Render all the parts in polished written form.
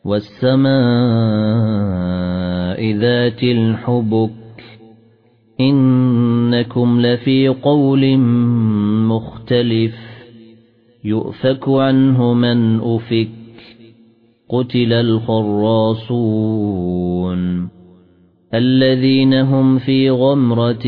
والسماء ذات الحبك إنكم لفي قول مختلف يؤفك عنه من أفك قتل الخراصون الذين هم في غمرة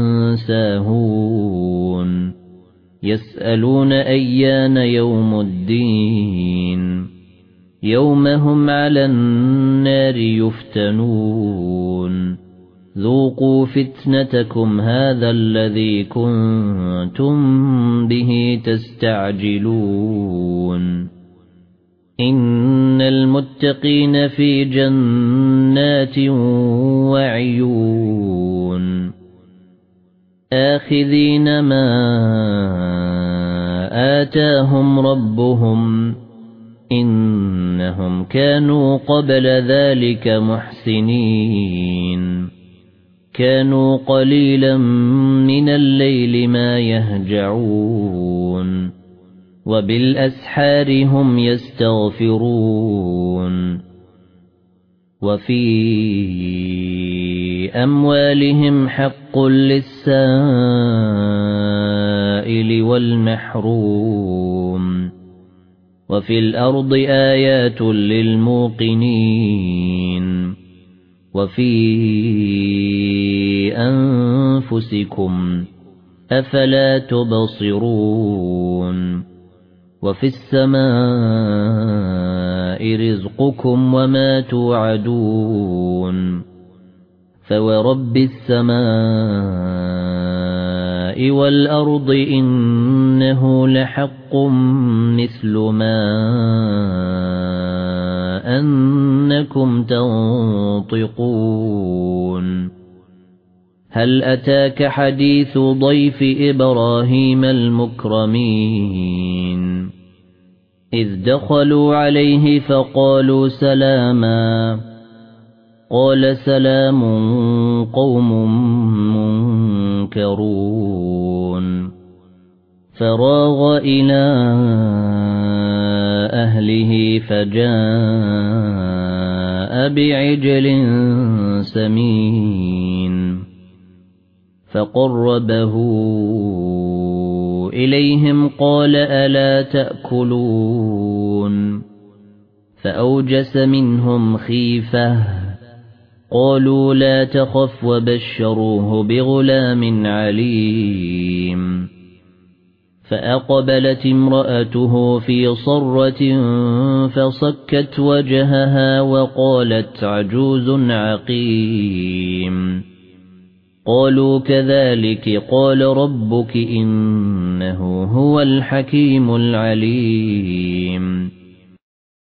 ساهون يسألون أيان يوم الدين يوم هم على النار يفتنون ذوقوا فتنتكم هذا الذي كنتم به تستعجلون إن المتقين في جنات وعيون آخذين ما آتاهم ربهم إنهم كانوا قبل ذلك محسنين كانوا قليلا من الليل ما يهجعون وبالأسحار هم يستغفرون وفي أموالهم حق للسائل والمحروم وفي الأرض آيات للموقنين وفي أنفسكم أفلا تبصرون وفي السماء رزقكم وما توعدون فورب السماء والأرض إنه لحق مثل ما أنكم تنطقون هل أتاك حديث ضيف إبراهيم المكرمين إذ دخلوا عليه فقالوا سلاما قال سلام قوم منكرون فراغ إلى أهله فجاء بعجل سمين فقربه إليهم قال ألا تأكلون فأوجس منهم خيفة قالوا لا تخف وبشروه بغلام عليم فأقبلت امرأته في صرة فصكت وجهها وقالت عجوز عقيم قالوا كذلك قال ربك إنه هو الحكيم العليم